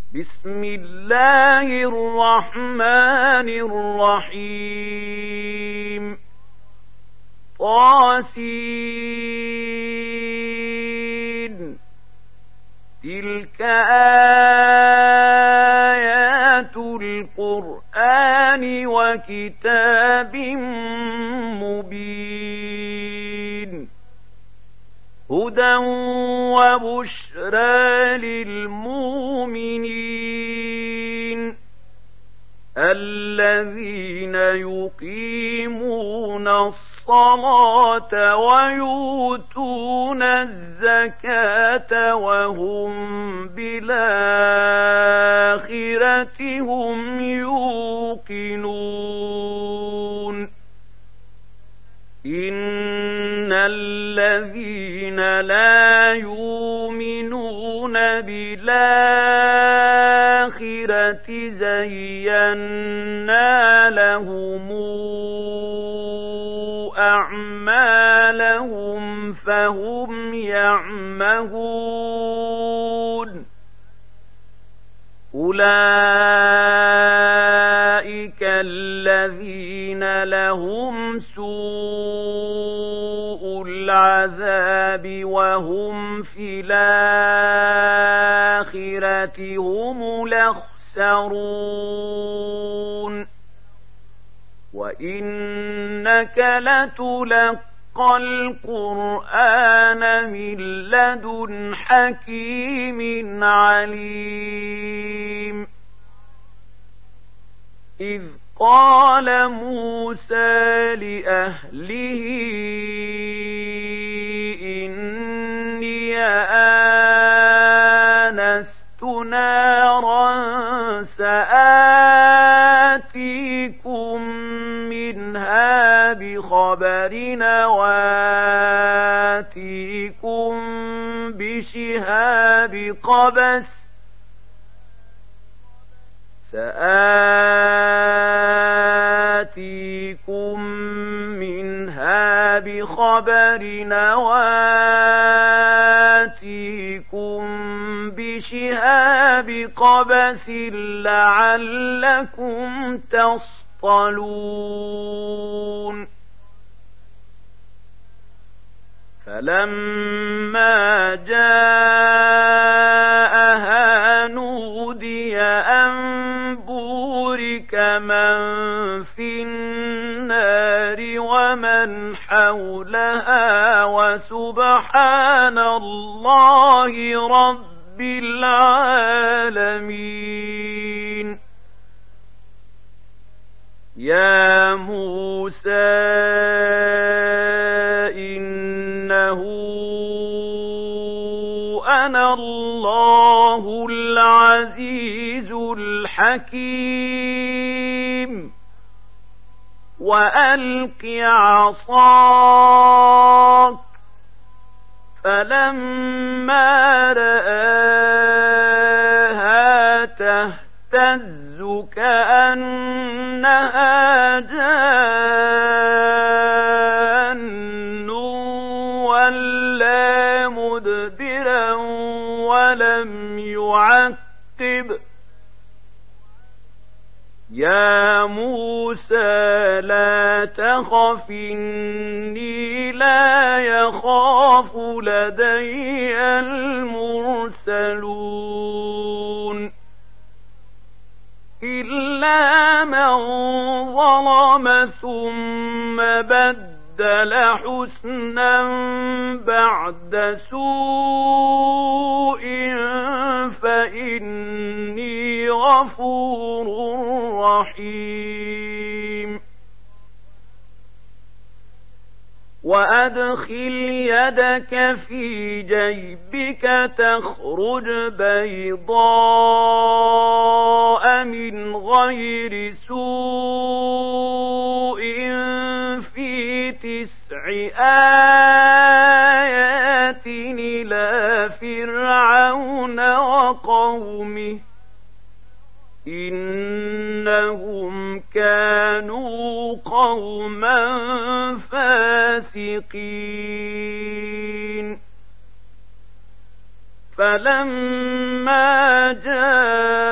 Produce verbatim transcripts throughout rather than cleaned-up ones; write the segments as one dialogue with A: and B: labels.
A: بسم الله الرحمن الرحيم طاسين تلك آيات القرآن وكتاب مبين هدى وبشرى للمؤمنين الذين يقيمون الصلاة ويؤتون الزكاة وهم بالآخرة هم يوقنون إن الذين لا يؤمنون بالآخرة زينا لهم أعمالهم فهم يعمهون أولئك الذين لهم سوء العذاب وهم في الآخرة هم الأخسرون وإنك لتلقى القرآن من لدن حكيم عليم إذ قال موسى لأهله إني آنست نارا سآتيكم منها بخبر وآتيكم بشهاب قبس سآتيكم منها بخبر وآتيكم بشهاب قبس لعلكم تصطلون فلما جاءها نودي أن بورك من في النار ومن حولها وسبحان الله رب العالمين يا موسى إنه أنا الله العزيز الحكيم وألق عصاك فلما رآها تهتز كأنها جان ولا مدبرا ولم يعقب يا موسى لا تخف إني لا يخاف لدي المرسلون إلا من ظلم ثم بدل حسنا بعد سوء فإني غفور رحيم وأدخل يدك في جيبك تخرج بيضاء من غير سوء في تسع آيات إلى فرعون وقومه إنهم كانوا قوما فاسقين فلما جاء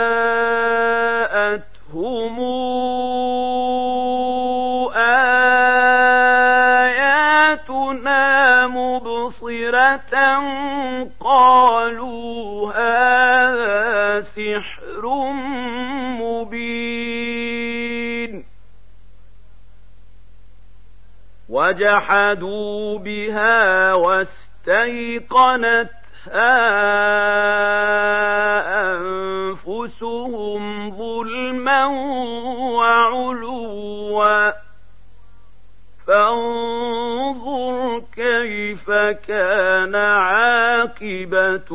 A: سحر مبين وجحدوا بها واستيقنتها أنفسهم ظلما وعلوا فانظر كيف كان عاقبة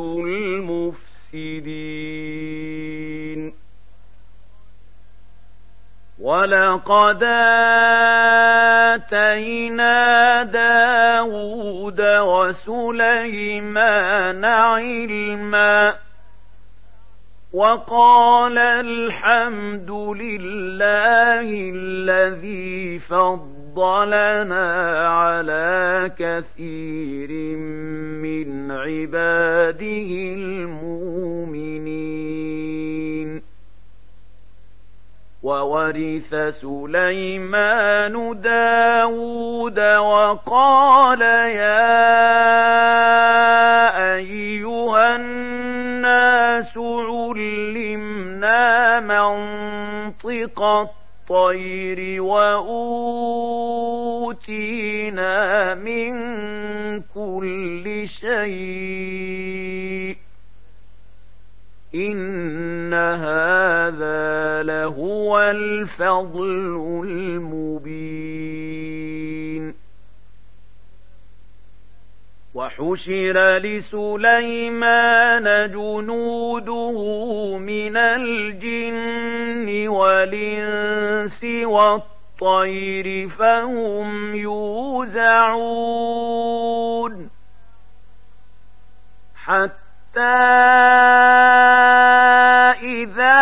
A: المفسدين ولقد آتينا داود وسليمان علما وقال الحمد لله الذي فضلنا على كثير من عباده المؤمنين وورث سليمان داود وقال يا أيها الناس علمنا منطق الطير وأوتينا من كل شيء إن هذا لهو الفضل المبين وحشر لسليمان جنوده من الجن والإنس والطير فهم يوزعون حتى إذا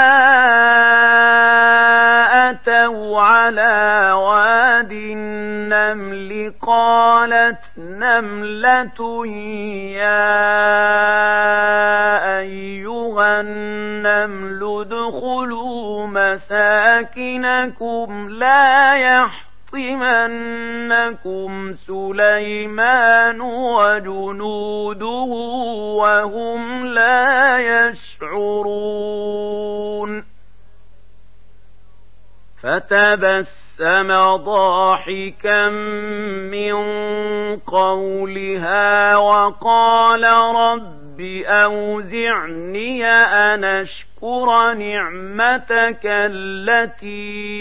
A: أتوا على واد النمل قالت نملة يا أيها النمل ادخلوا مساكنكم لا يحطمنكم سليمان وجنوده وهم لا يشعرون فتبسم ضاحكا من قولها وقال رب أوزعني أن أشكر نعمتك التي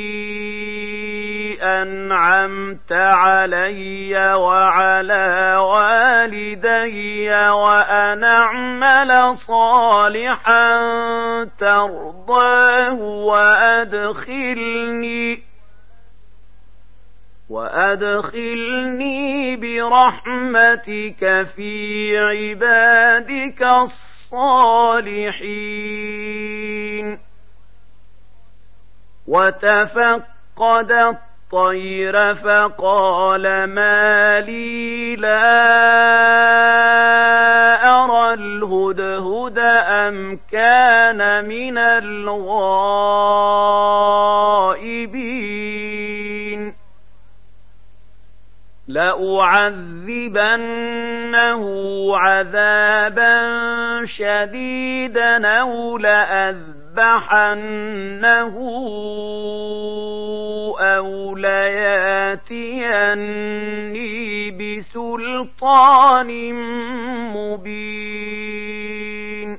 A: أنعمت علي وعلى والدي وأن أعمل صالحا ترضاه وأدخلني وأدخلني برحمتك في عبادك الصالحين وتفقد الطير فقال ما لي لا أرى الهدهد أم كان من الغائبين لأعذبنه عذابا شديدا أو لأذبحنه أو لياتيني بسلطان مبين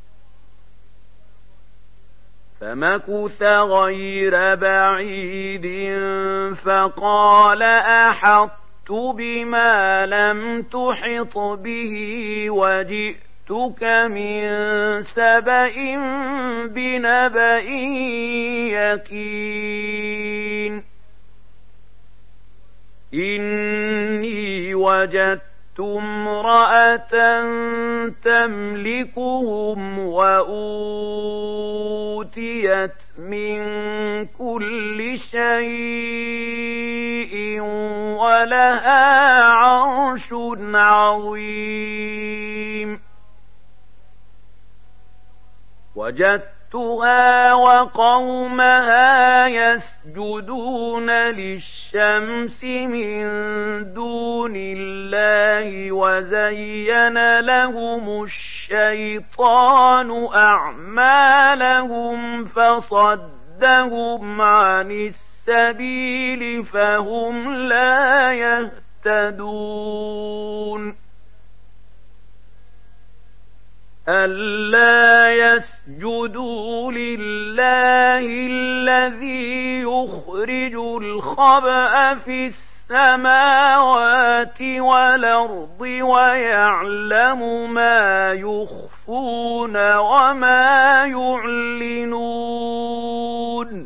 A: فمكث غير بعيد فقال أحطت بما لم تحط به وجئتك من سبأ بنبأ يقين إني وجدت امرأة تملكهم وأوتيت من كل شيء ولها عرش عظيم وجدتها وقومها يسجدون للشمس من دون الله وزين لهم الشيطان أعمالهم لهم فصدهم عن السبيل فهم لا يهتدون ألا يسجدوا لله الذي يخرج الخبأ في السماوات والأرض ويعلم ما يخفون وما يعلنون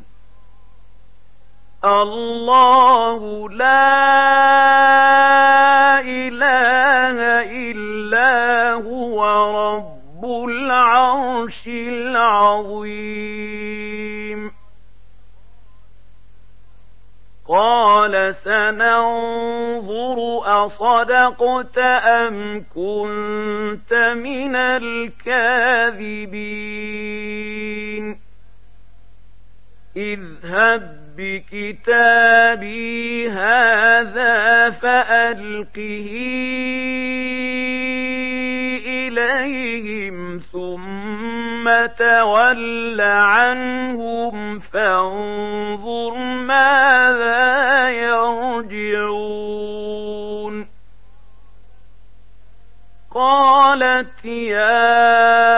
A: الله لا إله إلا هو رب العرش العظيم قال سننظر أصدقت أم كنت من الكاذبين اذهب بكتابي هذا فألقه إليهم ثم تول عنهم فانظر ماذا يرجعون قالت يا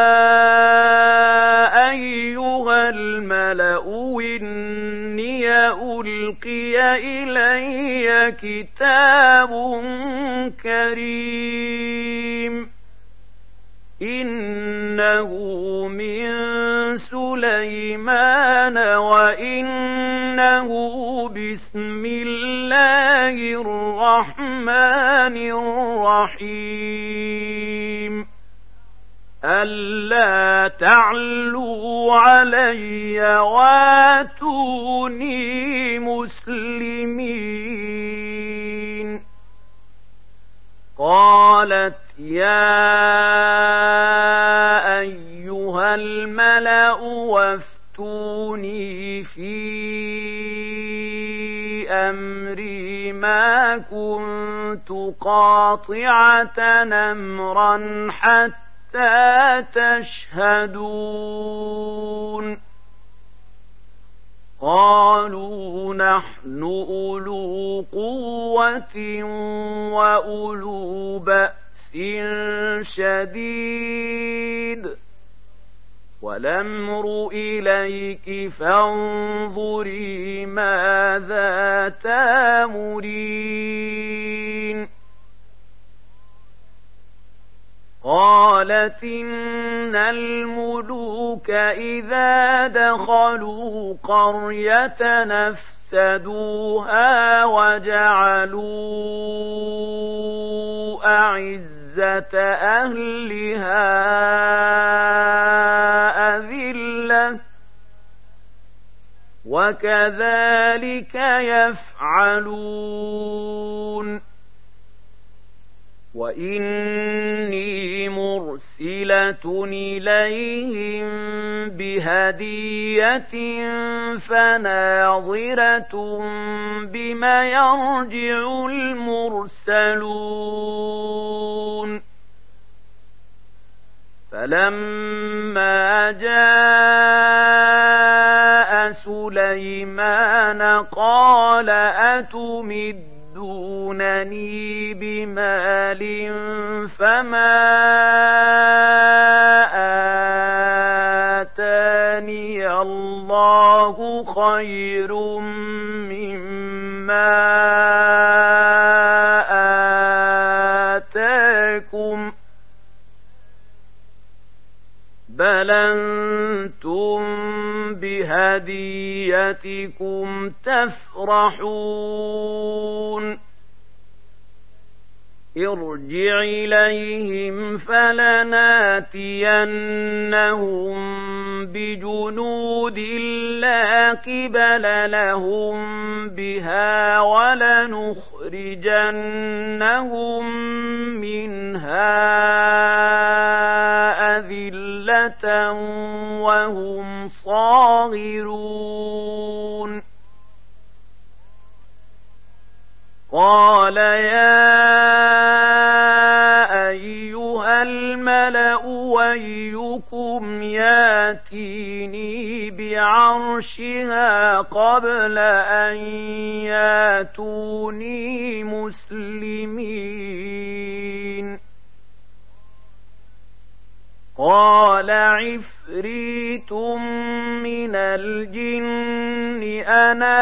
A: أيها الملأ إني ألقي إلي كتاب كريم إنه من سليمان وإنه بسم الله الرحمن الرحيم ألا تعلوا علي واتوني مسلمين قالت يا أيها الملأ وافتوني في أمري ما كنت قاطعة أمرا حتى تشهدون قالوا نحن أولو قوة وأولو بأس شديد والأمر إليك فانظري ماذا تأمرين قالت إن الملوك إذا دخلوا قرية نفسدوها وجعلوا أعزة أهلها أذلة وكذلك يفعلون وإني مرسلة إليهم بهدية فناظرة بما يرجع المرسلون فلما جاء سليمان قال أتمد دونني بمال فما آتاني الله خير مما آتاكم بل أنتم بهديتكم تفرحون ارجع إليهم فلناتينهم بجنود لا قبل لهم بها ولنخرجنهم منها أذلة وهم صاغرون قال يا أيها الملأ أيكم ياتيني عرشها قبل أن ياتوني مسلمين قال عفريت من الجن أنا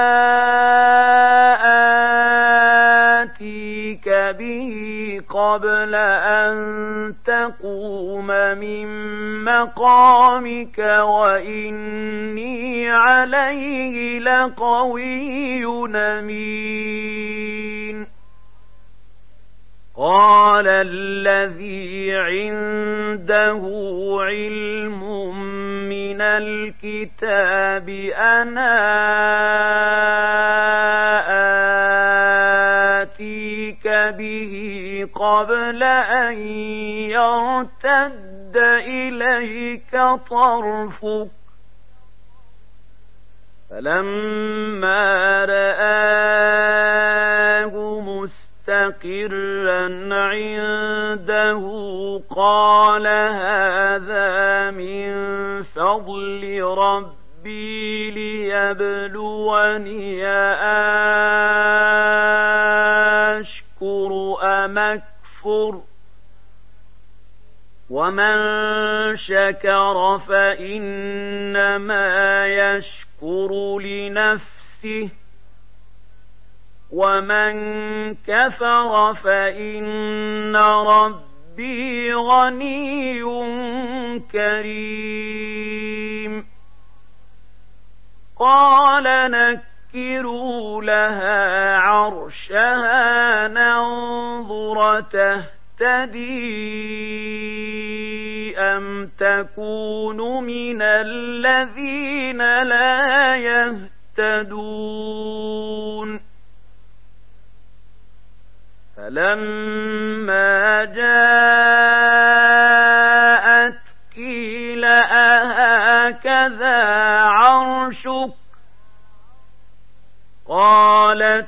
A: آتيك به قبل أن تقوم من مقامك وإني عليه لقوي أمين قال الذي عنده علم من الكتاب أنا آتيك به قبل أن يرتد إليك طرفك فلما رآه مستقرا عنده قال هذا من فضل ربي ليبلوني أشكر أم أكفر ومن شكر فإنما يشكر لنفسه ومن كفر فإن ربي غني كريم قال نكروا لها عرشها ننظر تهتدي أم تكون من الذين لا يهتدون فلما جاءت قيل أهكذا عرشك قالت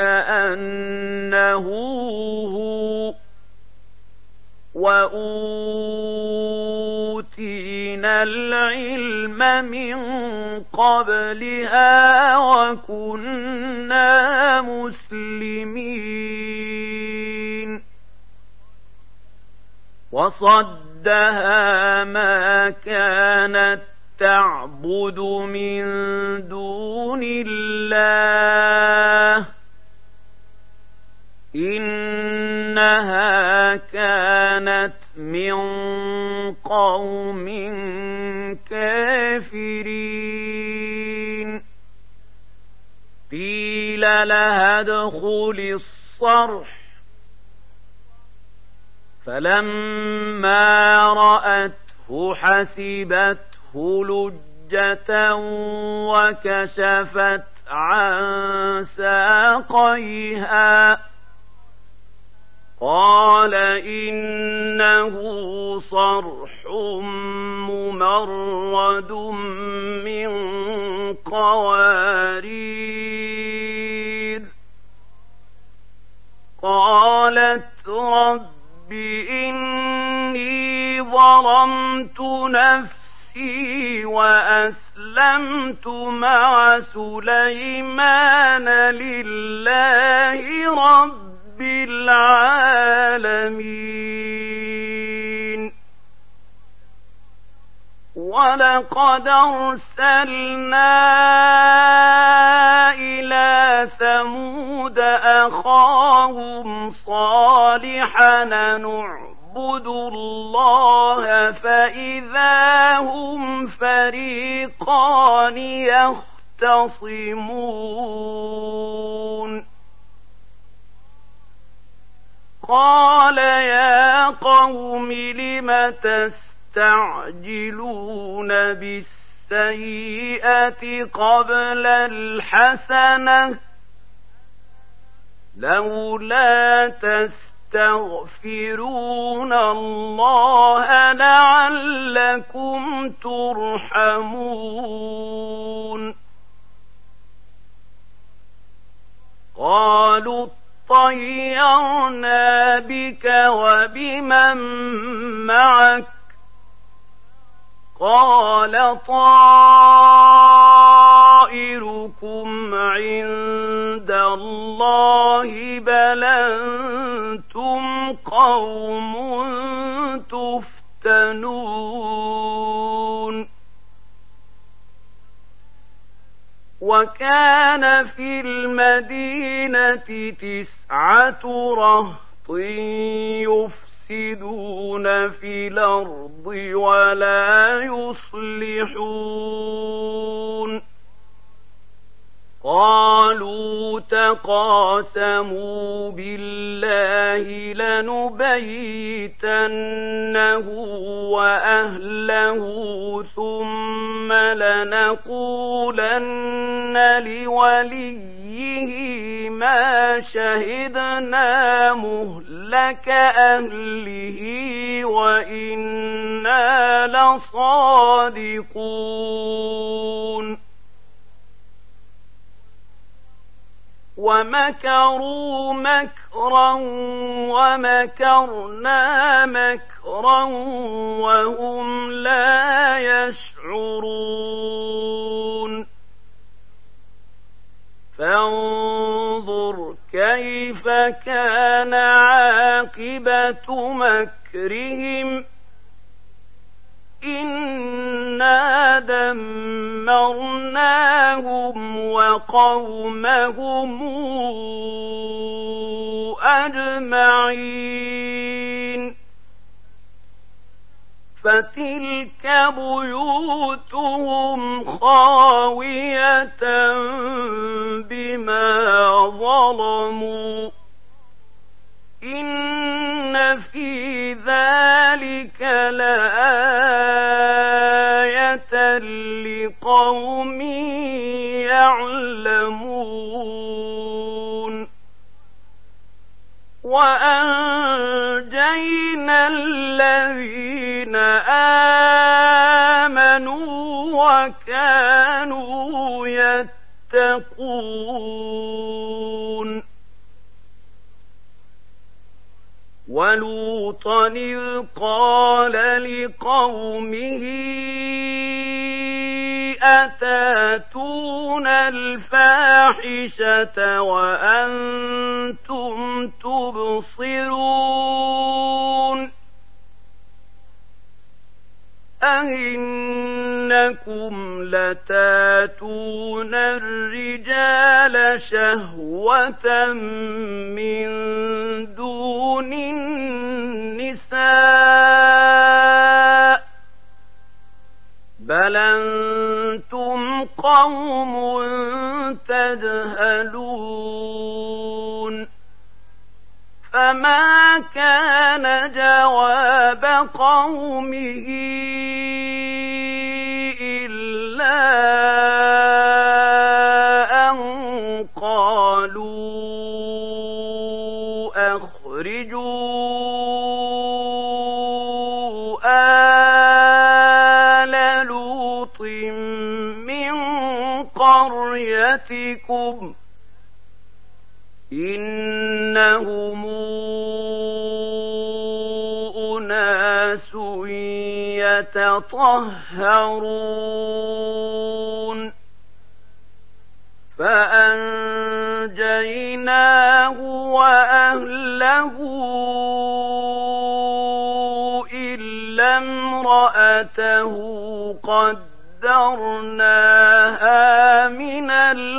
A: كأنه هو وأوتينا العلم من قبلها وكنا مسلمين وصدها ما كانت تعبد من دون الله إنها كانت من قوم كافرين قيل لها ادخل الصرح فلما رأته حسبته لجة وكشفت عن ساقيها قال إنه صرح ممرد من قوارير قالت رب إني ظلمت نفسي وأسلمت مع سليمان لله رب العالمين ولقد أرسلنا إلى ثمود أخاهم صالحا نعبد الله فإذا هم فريقان يختصمون قال يا قوم لم تستعجلون بالسيئة قبل الحسنة لولا تستغفرون الله لعلكم ترحمون قالوا طيرنا بك وبمن معك قال طائركم عند الله بل أنتم قوم تفتنون وكان في المدينة تسعة رهط يفسدون في الأرض ولا يصلحون قالوا تقاسموا بالله لنبيتنه وأهله ثم لنقولن لوليه ما شهدنا مهلك أهله وإنا لصادقون ومكروا مكرا ومكرنا مكرا وهم لا يشعرون فانظر كيف كان عاقبة مكرهم إنا دمرناهم وقومهم أجمعين فتلك بيوتهم خاوية بما ظلموا إن في ذلك لآية لقوم يعلمون وأنجينا الذين آمنوا وكانوا يتقون ولوطا إذ قال لقومه أتاتون الفاحشة وأنتم تبصرون أئنكم لتاتون الرجال شهوة من دون النساء بل أنتم قوم تجهلون فما كان جواب قومه إلا أن قالوا أخرجوا آل لوط من قريتكم إنهم أناس يتطهرون فأنجيناه وأهله إلا امرأته قدرناها من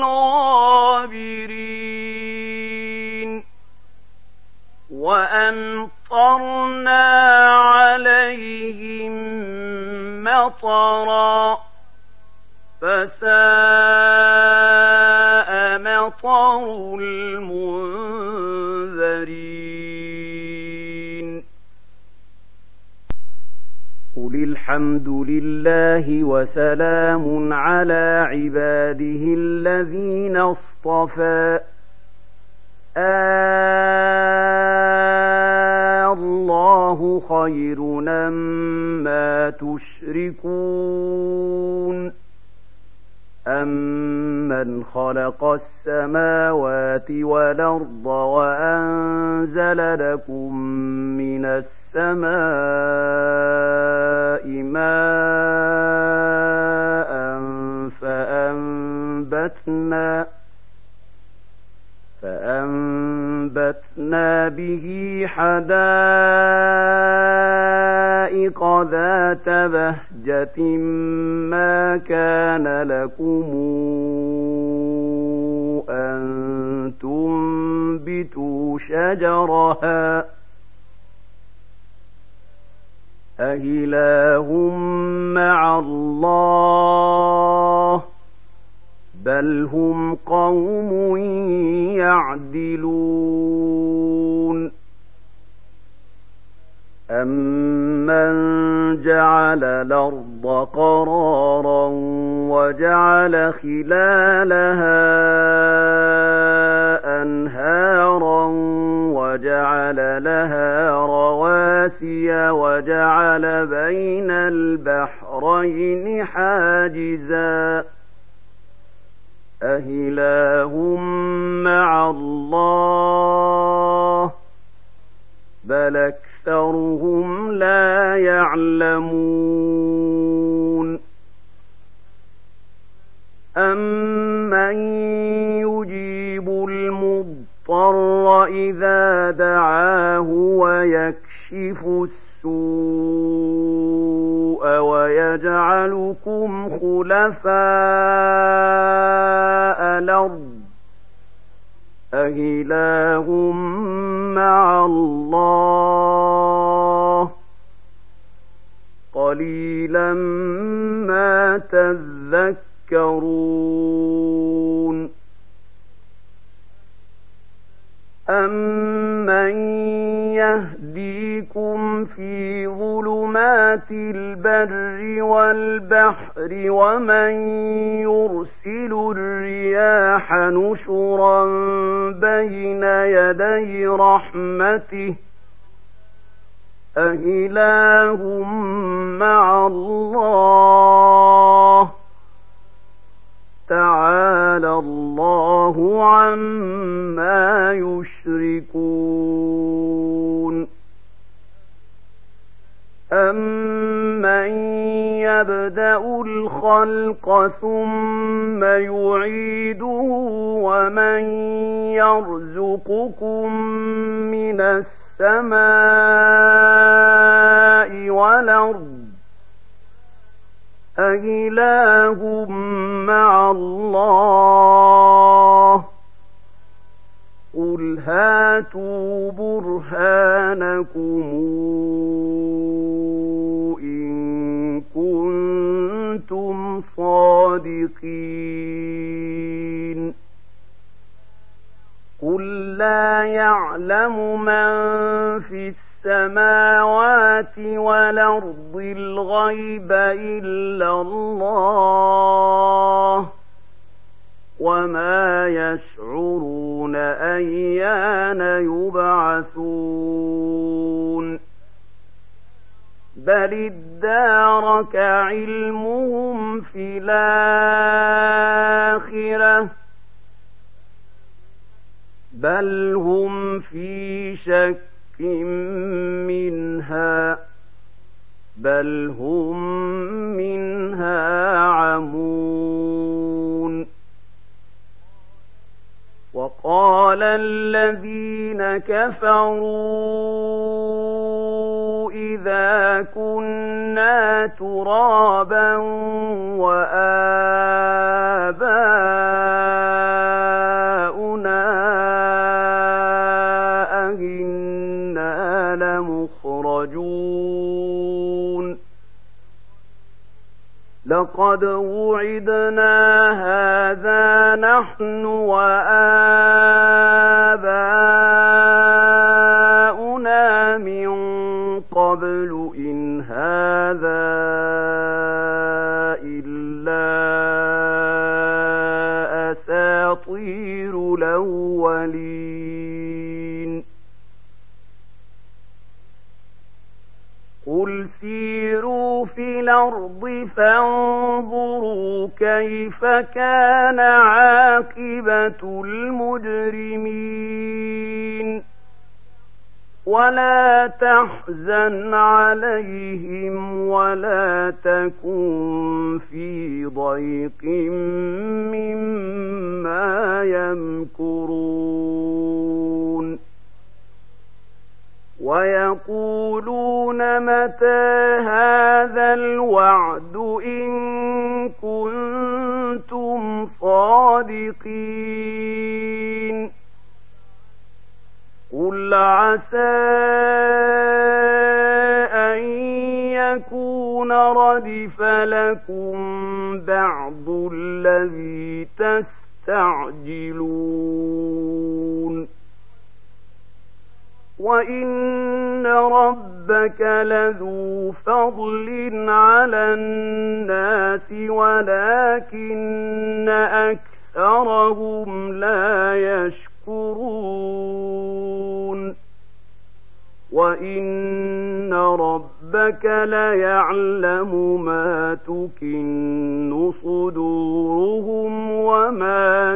A: الغابرين وأمطرنا عليهم مطرا فساء مطر المنذرين قل الحمد لله وسلام على عباده الذين اصطفى الله خير أما تشركون أمن أَمَّنْ خَلَقَ السَّمَاوَاتِ وَالْأَرْضَ وَأَنزَلَ لَكُم مِّنَ السَّمَاءِ مَاءً فَأَنبَتْنَا فَأَنبَتْنَا بِهِ حَدَائِقَ ذَاتَ بَهْجَةٍ مَا كَانَ لَكُمْ أَن تُنبِتُوا شَجَرَهَا أَإِلَٰهٌ مَّعَ اللَّهِ بَلْ هُمْ قَوْمٌ يَعْدِلُونَ أَمَّنْ جَعَلَ الْأَرْضَ قَرَارًا وَجَعَلَ خِلَالَهَا أَنْهَارًا وَجَعَلَ لَهَا رَوَاسِيَ وَجَعَلَ بَيْنَ الْبَحْرَيْنِ حَاجِزًا أَإِلَٰهٌ مَّعَ اللَّهِ بَلْ أَكْثَرُهُمْ لَا يَعْلَمُونَ أَمَّن يُجِيبُ الْمُضْطَرَّ إِذَا دَعَاهُ وَيَكْشِفُ السُّوءَ وَيَجْعَلُكُمْ خُلَفَاءَ الْأَرْضِ أَإِلَٰهٌ مَّعَ اللَّهِ قَلِيلًا مَّا تَذَكَّرُونَ أَمَّن يَهْدِيكُمْ فِي ظُلُمَاتِ الْبَرِّ وَالْبَحْرِ وَمَن يُرْسِلُ الرِّيَاحَ نُشُرًا بَيْنَ يَدَيْ رَحْمَتِهِ أَإِلَٰهٌ مَّعَ اللَّهِ تَعَالَى اللَّهُ عَمَّا يُشْرِكُونَ أَمَّن يَبْدَأُ الْخَلْقَ ثُمَّ يُعِيدُهُ وَمَن يَرْزُقُكُم مِّنَ السَّمَاءِ وَالْأَرْضِ أَإِلَٰهٌ مَّعَ اللَّهِ قُلْ هَاتُوا بُرْهَانَكُمْ إِن كُنتُمْ صَادِقِينَ قُل لَّا يَعْلَمُ مَن فِي السَّمَاوَاتِ وَالْأَرْضِ الْغَيْبَ إِلَّا اللَّهُ وَمَا يَشْعُرُونَ أَيَّانَ يُبْعَثُونَ بَلِ ادَّارَكَ عِلْمُهُمْ فِي الْآخِرَةِ بَلْ هُمْ فِي شَكٍّ منها بل هم منها عمون وقال الذين كفروا إذا كنا ترابا وآباؤنا أئنا لمخرجون لقد وعدنا هذا نحن وآباؤنا من قبل إن هذا إلا أساطير الأولين قل سيروا في الأرض فانظروا كيف كان عاقبة المجرمين ولا تحزن عليهم ولا تكن في ضيق مما يمكرون ويقولون متى هذا الوعد إن كنتم صادقين قل عسى أن يكون ردف لكم بعض الذي تستعجلون وإن ربك لذو فضل على الناس ولكن أكثرهم لا يشكرون وإن ربك ليعلم ما تكن صدورهم وما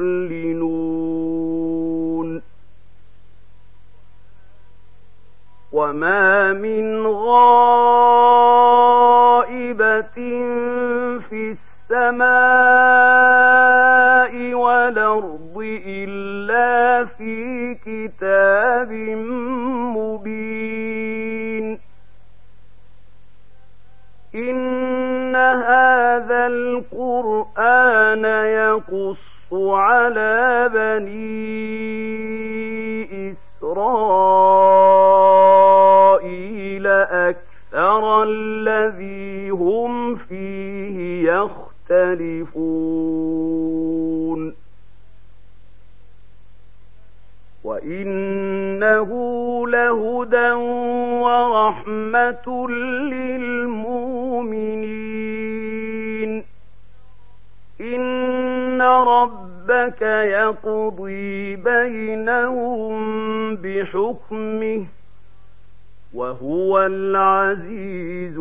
A: يعلنون وما من غائبة في السماء والأرض إلا في كتاب مبين إن هذا القرآن يقص على بني إسرائيل أكثر الذي هم فيه يختلفون وإنه لهدى ورحمة للمؤمنين إن ربك يقضي بينهم بحكمه وهو العزيز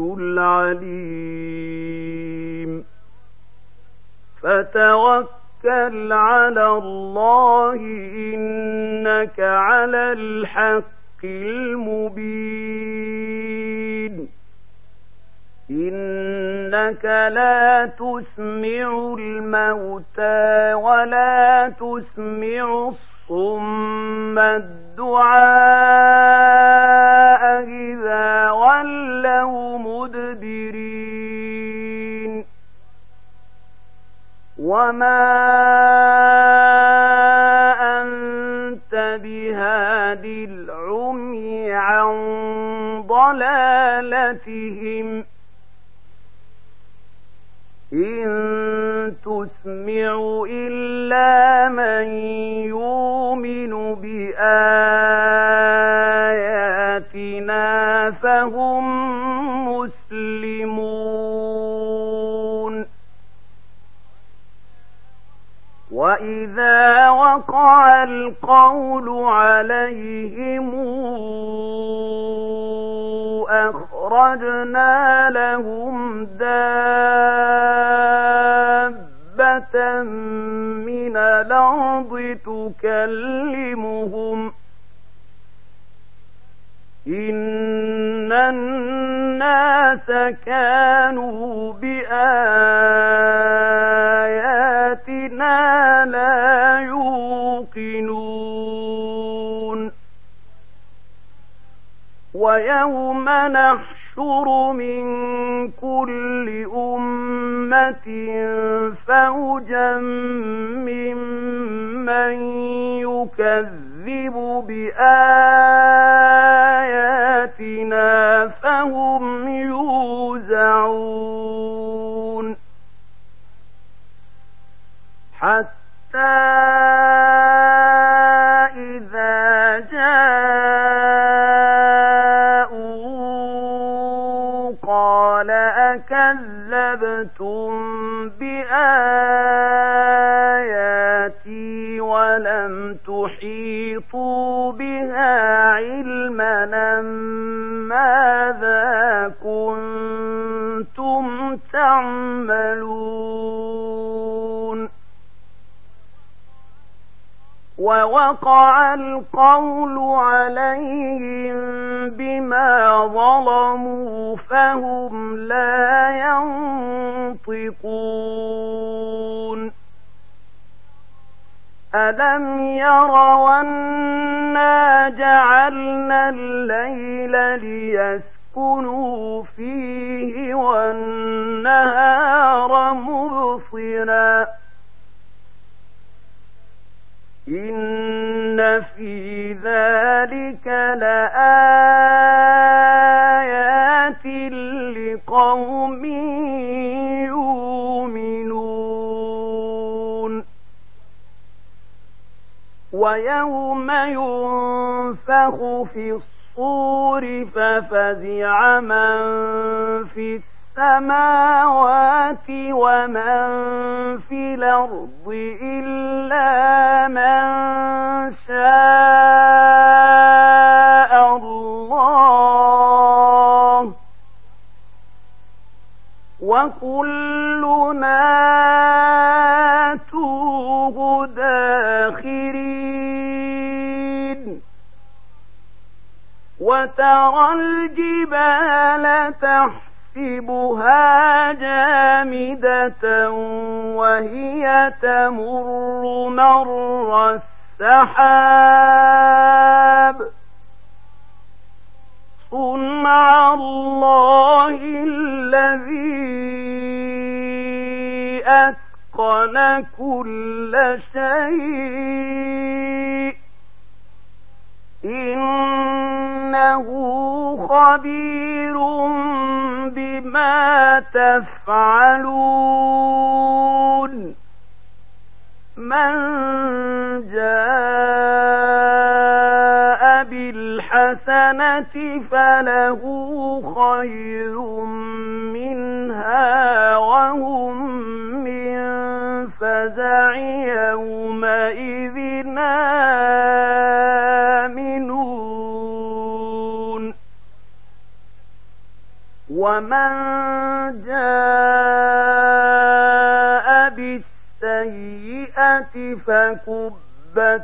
A: العليم فتوكل على الله إنك على الحق المبين إنك لا تسمع الموتى ولا تسمع الصم الدعاء إذا ولوا مدبرين وما أنت بهادي العمي عن ضلالتهم إن تسمع إلا من يؤمن بآياتنا فهم مسلمون وإذا وقع القول عليهم أخرجنا لهم دابة من الأرض تكلمهم إن الناس كانوا بآياتنا لا يوقنون ويوم نحشر من كل أمة فوجا ممن يكذب بآياتنا فهم يوزعون حتى إذا جاءوا قال أكذبتم بآياتي ولم تحيطوا بها علما ماذا كنتم تعملون ووقع القول عليهم بما ظلموا فهم لا ينطقون ألم يروا أنا جعلنا الليل ليسكنوا فيه والنهار مبصرا إن في ذلك لآيات لقوم يؤمنون ويوم ينفخ في الصور ففزع من في السماوات ومن في الأرض إلا من شاء الله وكلنا آتوه داخرين وترى الجبال تحت تحسبها جامدة وهي تمر مر السحاب صنع الله الذي أتقن كل شيء إنه خبير بما تفعلون من جاء بالحسنة فله خير منها وهم من فزع يومئذ آمنون ومن جاء بالسيئة فكبت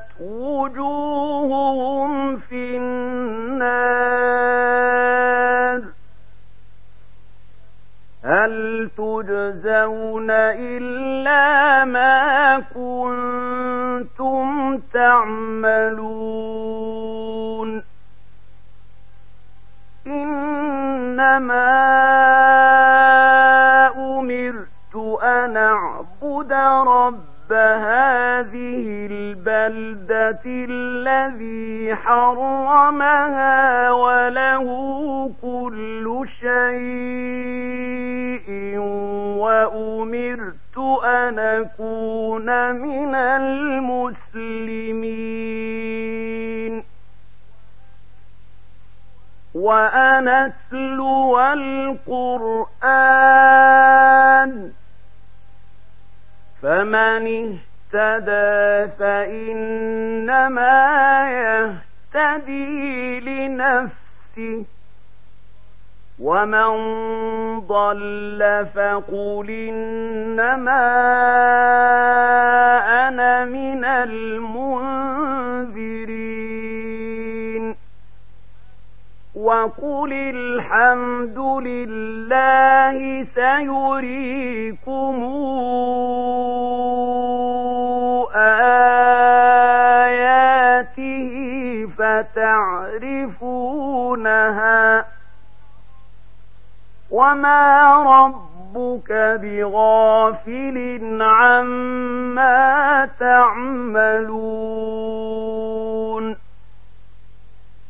A: وجوههم في النار هل تجزون إلا ما كنتم تعملون إنما أمرت أن أعبد رب هذه البلدة الذي حرمها وله كل شيء وأمرت أن أكون من المسلمين وأن أتلو القرآن فمن اهتدى فإنما يهتدي لنفسه ومن ضل فقل إنما أنا من المنذرين وقل الحمد لله سيريكم آياته فتعرفونها وما ربك بغافل عما تعملون